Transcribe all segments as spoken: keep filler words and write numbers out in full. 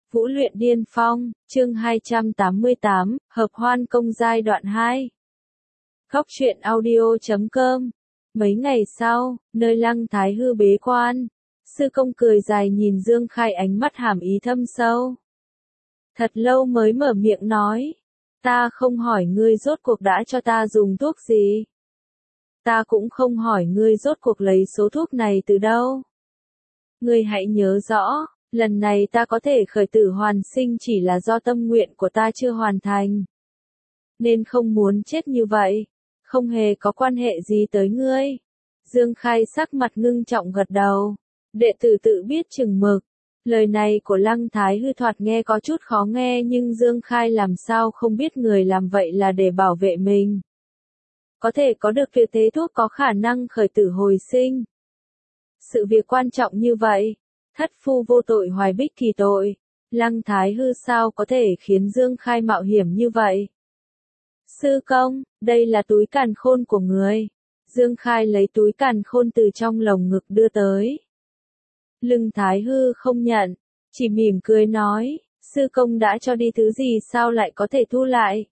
Vũ luyện điên phong, chương hai trăm tám mươi tám, hợp hoan công giai đoạn hai. Góc truyện audio chấm com. Mấy ngày sau, nơi Lăng Thái Hư bế quan, sư công cười dài nhìn Dương Khai, ánh mắt hàm ý thâm sâu. Thật lâu mới mở miệng nói, ta không hỏi ngươi rốt cuộc đã cho ta dùng thuốc gì. Ta cũng không hỏi ngươi rốt cuộc lấy số thuốc này từ đâu. Ngươi hãy nhớ rõ, lần này ta có thể khởi tử hoàn sinh chỉ là do tâm nguyện của ta chưa hoàn thành. Nên không muốn chết như vậy, không hề có quan hệ gì tới ngươi. Dương Khai sắc mặt ngưng trọng gật đầu. Đệ tử tự biết chừng mực. Lời này của Lăng Thái Hư thoạt nghe có chút khó nghe, nhưng Dương Khai làm sao không biết người làm vậy là để bảo vệ mình. Có thể có được việc thế thuốc có khả năng khởi tử hồi sinh. Sự việc quan trọng như vậy, thất phu vô tội hoài bích kỳ tội, Lăng Thái Hư sao có thể khiến Dương Khai mạo hiểm như vậy? Sư công, đây là túi càn khôn của người. Dương Khai lấy túi càn khôn từ trong lồng ngực đưa tới. Lăng Thái Hư không nhận, chỉ mỉm cười nói, sư công đã cho đi thứ gì sao lại có thể thu lại?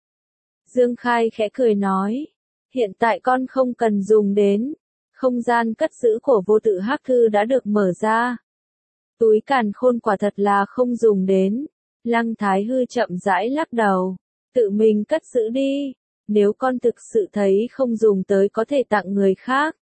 Dương Khai khẽ cười nói, hiện tại con không cần dùng đến. Không gian cất giữ của vô tự hắc thư đã được mở ra. Túi càn khôn quả thật là không dùng đến. Lăng Thái Hư chậm rãi lắc đầu. Tự mình cất giữ đi. Nếu con thực sự thấy không dùng tới có thể tặng người khác.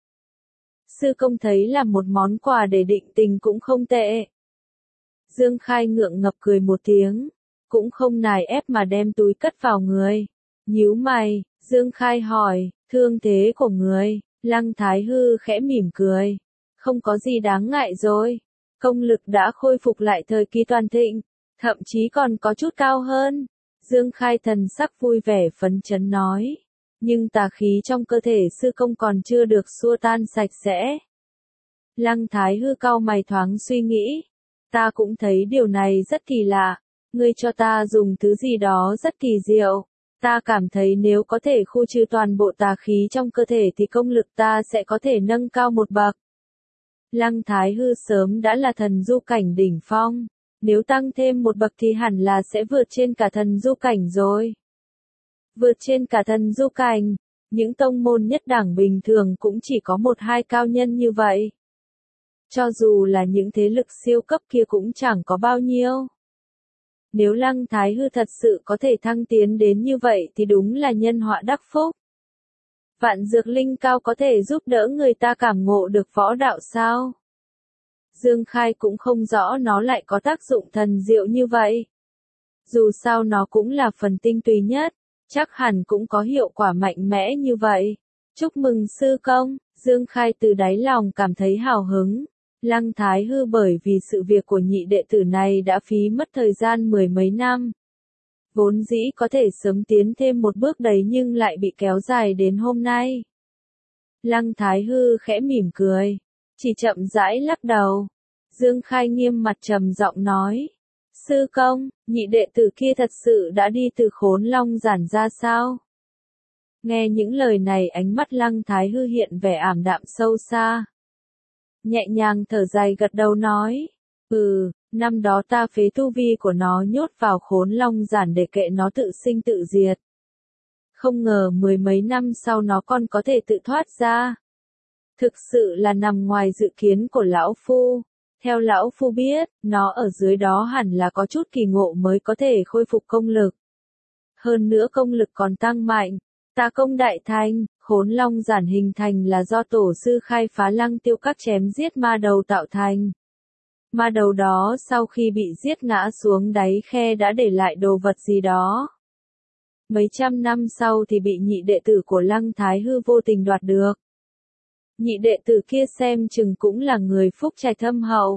Sư công thấy là một món quà để định tình cũng không tệ. Dương Khai ngượng ngập cười một tiếng. Cũng không nài ép mà đem túi cất vào người. Nhíu mày, Dương Khai hỏi, thương thế của người. Lăng Thái Hư khẽ mỉm cười. Không có gì đáng ngại rồi. Công lực đã khôi phục lại thời kỳ toàn thịnh. Thậm chí còn có chút cao hơn. Dương Khai thần sắc vui vẻ phấn chấn nói. Nhưng tà khí trong cơ thể sư công còn chưa được xua tan sạch sẽ. Lăng Thái Hư cau mày thoáng suy nghĩ. Ta cũng thấy điều này rất kỳ lạ. Ngươi cho ta dùng thứ gì đó rất kỳ diệu. Ta cảm thấy nếu có thể khu trừ toàn bộ tà khí trong cơ thể thì công lực ta sẽ có thể nâng cao một bậc. Lăng Thái Hư sớm đã là thần du cảnh đỉnh phong. Nếu tăng thêm một bậc thì hẳn là sẽ vượt trên cả thần du cảnh rồi. Vượt trên cả thần du cảnh, những tông môn nhất đẳng bình thường cũng chỉ có một hai cao nhân như vậy. Cho dù là những thế lực siêu cấp kia cũng chẳng có bao nhiêu. Nếu Lăng Thái Hư thật sự có thể thăng tiến đến như vậy thì đúng là nhân họa đắc phúc. Vạn dược linh cao có thể giúp đỡ người ta cảm ngộ được võ đạo sao? Dương Khai cũng không rõ nó lại có tác dụng thần diệu như vậy. Dù sao nó cũng là phần tinh túy nhất, chắc hẳn cũng có hiệu quả mạnh mẽ như vậy. Chúc mừng sư công, Dương Khai từ đáy lòng cảm thấy hào hứng. Lăng Thái Hư bởi vì sự việc của nhị đệ tử này đã phí mất thời gian mười mấy năm. Vốn dĩ có thể sớm tiến thêm một bước đấy nhưng lại bị kéo dài đến hôm nay. Lăng Thái Hư khẽ mỉm cười, chỉ chậm rãi lắc đầu. Dương Khai nghiêm mặt trầm giọng nói. Sư công, nhị đệ tử kia thật sự đã đi từ Khốn Long Giản ra sao? Nghe những lời này ánh mắt Lăng Thái Hư hiện vẻ ảm đạm sâu xa. Nhẹ nhàng thở dài gật đầu nói, ừ, năm đó ta phế tu vi của nó nhốt vào Khốn Long Giản để kệ nó tự sinh tự diệt. Không ngờ mười mấy năm sau nó còn có thể tự thoát ra. Thực sự là nằm ngoài dự kiến của lão phu. Theo lão phu biết, nó ở dưới đó hẳn là có chút kỳ ngộ mới có thể khôi phục công lực. Hơn nữa công lực còn tăng mạnh. Tà công đại thành, Khốn Long Giản hình thành là do tổ sư khai phá Lăng Tiêu Các chém giết ma đầu tạo thành. Ma đầu đó sau khi bị giết ngã xuống đáy khe đã để lại đồ vật gì đó. Mấy trăm năm sau thì bị nhị đệ tử của Lăng Thái Hư vô tình đoạt được. Nhị đệ tử kia xem chừng cũng là người phúc trạch thâm hậu.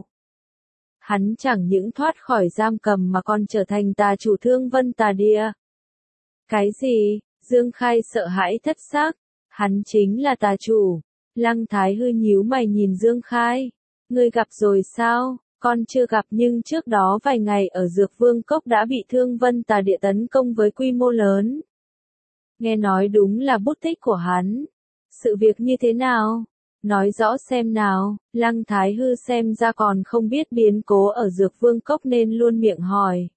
Hắn chẳng những thoát khỏi giam cầm mà còn trở thành tà chủ Thương Vân Tà Địa. Cái gì? Dương Khai sợ hãi thất xác. Hắn chính là tà chủ. Lăng Thái Hư nhíu mày nhìn Dương Khai. Ngươi gặp rồi sao? Con chưa gặp nhưng trước đó vài ngày ở Dược Vương Cốc đã bị Thương Vân Tà Địa tấn công với quy mô lớn. Nghe nói đúng là bút tích của hắn. Sự việc như thế nào? Nói rõ xem nào, Lăng Thái Hư xem ra còn không biết biến cố ở Dược Vương Cốc nên luôn miệng hỏi.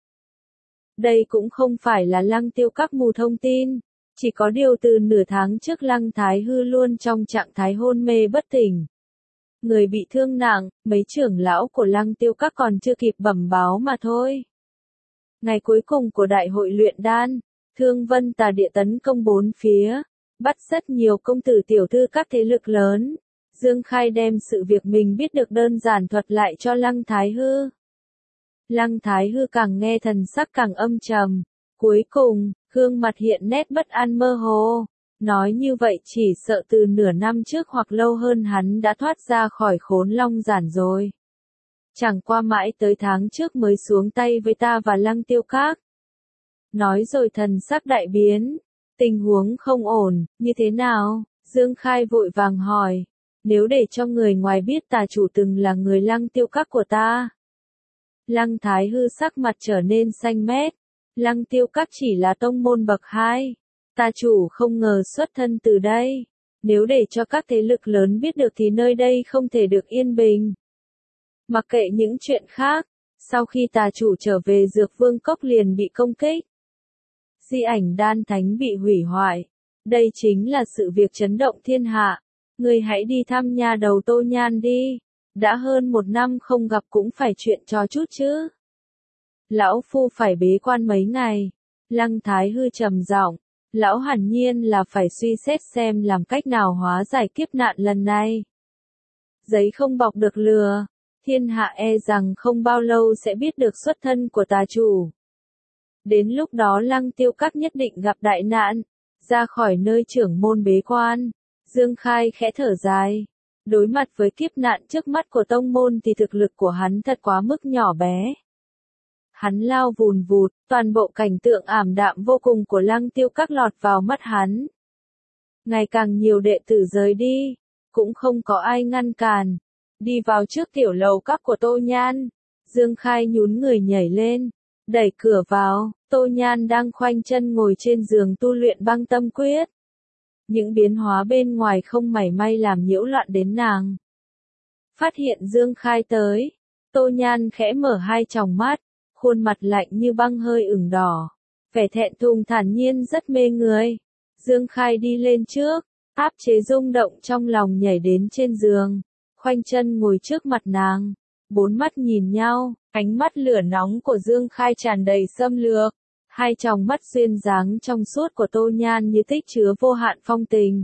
Đây cũng không phải là Lăng Tiêu Các mù thông tin, chỉ có điều từ nửa tháng trước Lăng Thái Hư luôn trong trạng thái hôn mê bất tỉnh. Người bị thương nặng, mấy trưởng lão của Lăng Tiêu Các còn chưa kịp bẩm báo mà thôi. Ngày cuối cùng của đại hội luyện đan, Thương Vân Tà Địa tấn công bốn phía, bắt rất nhiều công tử tiểu thư các thế lực lớn. Dương Khai đem sự việc mình biết được đơn giản thuật lại cho Lăng Thái Hư. Lăng Thái Hư càng nghe thần sắc càng âm trầm. Cuối cùng, gương mặt hiện nét bất an mơ hồ. Nói như vậy chỉ sợ từ nửa năm trước hoặc lâu hơn hắn đã thoát ra khỏi khốn long giản rồi. Chẳng qua mãi tới tháng trước mới xuống tay với ta và Lăng Tiêu Các. Nói rồi thần sắc đại biến. Tình huống không ổn, như thế nào? Dương Khai vội vàng hỏi. Nếu để cho người ngoài biết tà chủ từng là người Lăng Tiêu Các của ta. Lăng Thái Hư sắc mặt trở nên xanh mét. Lăng Tiêu Các chỉ là tông môn bậc hai. Tà chủ không ngờ xuất thân từ đây. Nếu để cho các thế lực lớn biết được thì nơi đây không thể được yên bình. Mặc kệ những chuyện khác, sau khi tà chủ trở về Dược Vương Cốc liền bị công kích. Di ảnh đan thánh bị hủy hoại. Đây chính là sự việc chấn động thiên hạ. Người hãy đi thăm nhà đầu Tô Nhan đi. Đã hơn một năm không gặp cũng phải chuyện cho chút chứ. Lão phu phải bế quan mấy ngày. Lăng Thái Hư trầm giọng. Lão hẳn nhiên là phải suy xét xem làm cách nào hóa giải kiếp nạn lần này. Giấy không bọc được lừa. Thiên hạ e rằng không bao lâu sẽ biết được xuất thân của tà chủ. Đến lúc đó Lăng Tiêu Các nhất định gặp đại nạn. Ra khỏi nơi trưởng môn bế quan. Dương Khai khẽ thở dài. Đối mặt với kiếp nạn trước mắt của tông môn thì thực lực của hắn thật quá mức nhỏ bé. Hắn lao vùn vụt, toàn bộ cảnh tượng ảm đạm vô cùng của Lăng Tiêu Các lọt vào mắt hắn. Ngày càng nhiều đệ tử rời đi, cũng không có ai ngăn cản. Đi vào trước tiểu lầu các của Tô Nhan, Dương Khai nhún người nhảy lên, đẩy cửa vào, Tô Nhan đang khoanh chân ngồi trên giường tu luyện Băng Tâm Quyết. Những biến hóa bên ngoài không mảy may làm nhiễu loạn đến nàng. Phát hiện Dương Khai tới, Tô Nhan khẽ mở hai tròng mắt, khuôn mặt lạnh như băng hơi ửng đỏ. Vẻ thẹn thùng thản nhiên rất mê người. Dương Khai đi lên trước, áp chế rung động trong lòng nhảy đến trên giường, khoanh chân ngồi trước mặt nàng. Bốn mắt nhìn nhau, ánh mắt lửa nóng của Dương Khai tràn đầy xâm lược. Hai tròng mắt duyên dáng trong suốt của Tô Nhan như tích chứa vô hạn phong tình.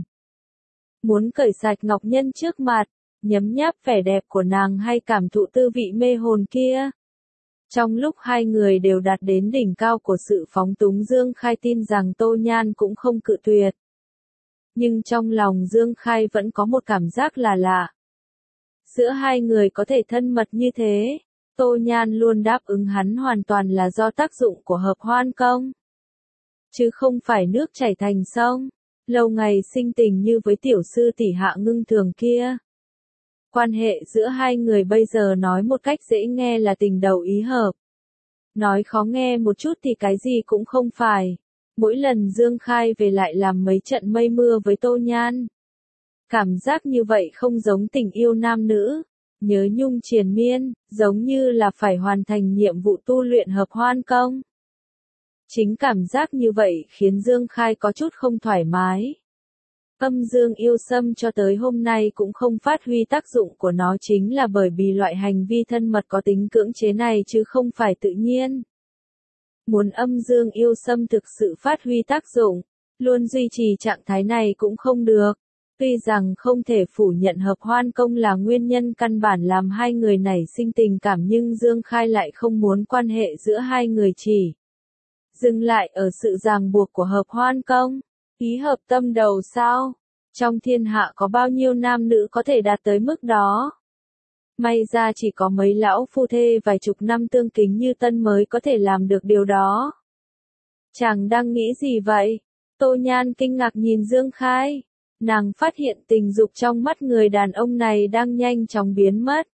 Muốn cởi sạch ngọc nhân trước mặt, nhấm nháp vẻ đẹp của nàng hay cảm thụ tư vị mê hồn kia. Trong lúc hai người đều đạt đến đỉnh cao của sự phóng túng, Dương Khai tin rằng Tô Nhan cũng không cự tuyệt. Nhưng trong lòng Dương Khai vẫn có một cảm giác là lạ. Giữa hai người có thể thân mật như thế, Tô Nhan luôn đáp ứng hắn hoàn toàn là do tác dụng của hợp hoan công. Chứ không phải nước chảy thành sông, lâu ngày sinh tình như với tiểu sư tỷ Hạ Ngưng Thường kia. Quan hệ giữa hai người bây giờ nói một cách dễ nghe là tình đầu ý hợp. Nói khó nghe một chút thì cái gì cũng không phải. Mỗi lần Dương Khai về lại làm mấy trận mây mưa với Tô Nhan. Cảm giác như vậy không giống tình yêu nam nữ. Nhớ nhung triền miên, giống như là phải hoàn thành nhiệm vụ tu luyện hợp hoan công. Chính cảm giác như vậy khiến Dương Khai có chút không thoải mái. Âm dương yêu xâm cho tới hôm nay cũng không phát huy tác dụng của nó chính là bởi vì loại hành vi thân mật có tính cưỡng chế này chứ không phải tự nhiên. Muốn âm dương yêu xâm thực sự phát huy tác dụng, luôn duy trì trạng thái này cũng không được. Tuy rằng không thể phủ nhận hợp hoan công là nguyên nhân căn bản làm hai người nảy sinh tình cảm nhưng Dương Khai lại không muốn quan hệ giữa hai người chỉ dừng lại ở sự ràng buộc của hợp hoan công. Ý hợp tâm đầu sao? Trong thiên hạ có bao nhiêu nam nữ có thể đạt tới mức đó? May ra chỉ có mấy lão phu thê vài chục năm tương kính như Tân mới có thể làm được điều đó. Chàng đang nghĩ gì vậy? Tô Nhan kinh ngạc nhìn Dương Khai. Nàng phát hiện tình dục trong mắt người đàn ông này đang nhanh chóng biến mất.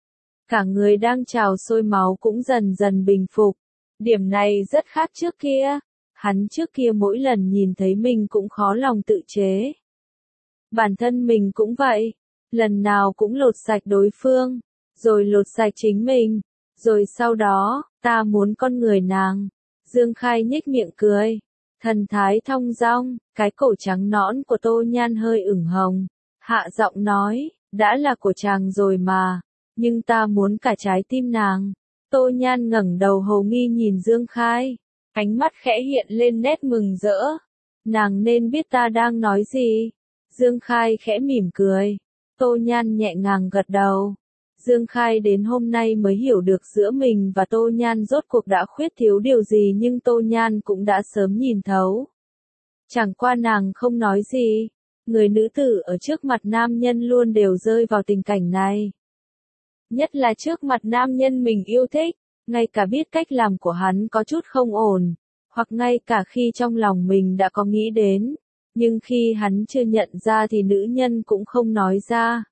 Cả người đang trào sôi máu cũng dần dần bình phục. Điểm này rất khác trước kia. Hắn trước kia mỗi lần nhìn thấy mình cũng khó lòng tự chế. Bản thân mình cũng vậy. lần nào cũng lột sạch đối phương, rồi lột sạch chính mình, rồi sau đó, ta muốn con người nàng. Dương Khai nhếch miệng cười, thần thái thong dong, cái cổ trắng nõn của Tô Nhan hơi ửng hồng, hạ giọng nói, đã là của chàng rồi mà, nhưng ta muốn cả trái tim nàng. Tô Nhan ngẩng đầu hồ nghi nhìn Dương Khai, ánh mắt khẽ hiện lên nét mừng rỡ. Nàng nên biết ta đang nói gì. Dương Khai khẽ mỉm cười. Tô Nhan nhẹ nhàng gật đầu. Dương Khai đến hôm nay mới hiểu được giữa mình và Tô Nhan rốt cuộc đã khuyết thiếu điều gì, nhưng Tô Nhan cũng đã sớm nhìn thấu. Chẳng qua nàng không nói gì. Người nữ tử ở trước mặt nam nhân luôn đều rơi vào tình cảnh này. Nhất là trước mặt nam nhân mình yêu thích, ngay cả biết cách làm của hắn có chút không ổn, hoặc ngay cả khi trong lòng mình đã có nghĩ đến, nhưng khi hắn chưa nhận ra thì nữ nhân cũng không nói ra.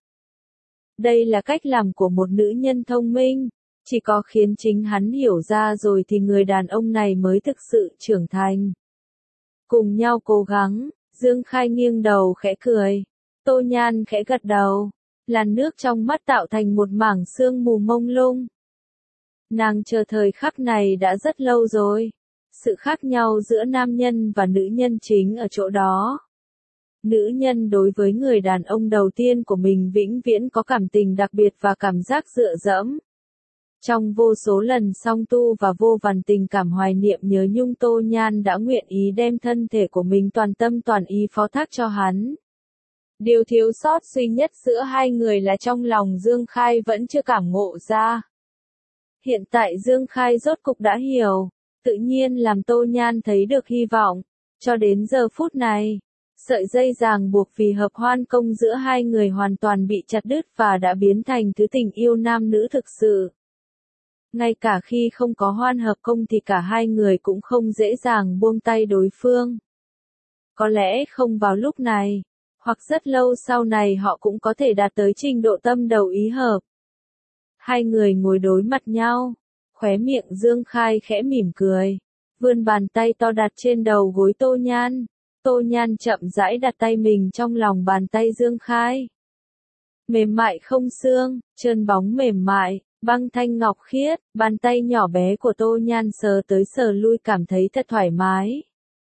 Đây là cách làm của một nữ nhân thông minh, chỉ có khiến chính hắn hiểu ra rồi thì người đàn ông này mới thực sự trưởng thành. Cùng nhau cố gắng, Dương Khai nghiêng đầu khẽ cười, Tô Nhan khẽ gật đầu, làn nước trong mắt tạo thành một mảng sương mù mông lung. Nàng chờ thời khắc này đã rất lâu rồi. Sự khác nhau giữa nam nhân và nữ nhân chính ở chỗ đó. Nữ nhân đối với người đàn ông đầu tiên của mình vĩnh viễn có cảm tình đặc biệt và cảm giác dựa dẫm. Trong vô số lần song tu và vô vàn tình cảm hoài niệm nhớ nhung, Tô Nhan đã nguyện ý đem thân thể của mình toàn tâm toàn ý phó thác cho hắn. Điều thiếu sót duy nhất giữa hai người là trong lòng Dương Khai vẫn chưa cảm ngộ ra. Hiện tại Dương Khai rốt cục đã hiểu, tự nhiên làm Tô Nhan thấy được hy vọng. Cho đến giờ phút này, sợi dây ràng buộc vì hợp hoan công giữa hai người hoàn toàn bị chặt đứt và đã biến thành thứ tình yêu nam nữ thực sự. Ngay cả khi không có hoan hợp công thì cả hai người cũng không dễ dàng buông tay đối phương. Có lẽ không vào lúc này, hoặc rất lâu sau này họ cũng có thể đạt tới trình độ tâm đầu ý hợp. Hai người ngồi đối mặt nhau, khóe miệng Dương Khai khẽ mỉm cười, vươn bàn tay to đặt trên đầu gối Tô Nhan. Tô Nhan chậm rãi đặt tay mình trong lòng bàn tay Dương Khai. Mềm mại không xương, trơn bóng mềm mại, băng thanh ngọc khiết, bàn tay nhỏ bé của Tô Nhan sờ tới sờ lui cảm thấy thật thoải mái.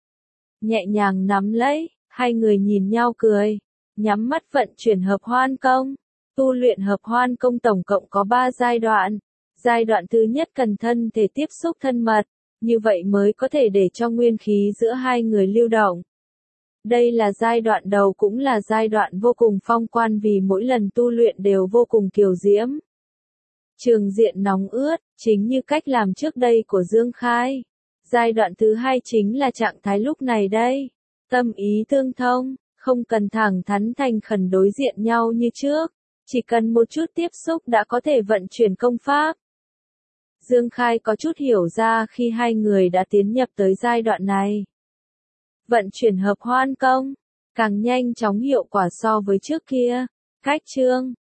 Nhẹ nhàng nắm lấy, hai người nhìn nhau cười, nhắm mắt vận chuyển hợp hoan công. Tu luyện hợp hoan công tổng cộng có ba giai đoạn. Giai đoạn thứ nhất cần thân thể tiếp xúc thân mật, như vậy mới có thể để cho nguyên khí giữa hai người lưu động. Đây là giai đoạn đầu cũng là giai đoạn vô cùng phong quan vì mỗi lần tu luyện đều vô cùng kiều diễm. Trường diện nóng ướt, chính như cách làm trước đây của Dương Khai. Giai đoạn thứ hai chính là trạng thái lúc này đây. Tâm ý tương thông, không cần thẳng thắn thành khẩn đối diện nhau như trước. Chỉ cần một chút tiếp xúc đã có thể vận chuyển công pháp. Dương Khai có chút hiểu ra khi hai người đã tiến nhập tới giai đoạn này. Vận chuyển hợp hoan công, càng nhanh chóng hiệu quả so với trước kia. Cách chương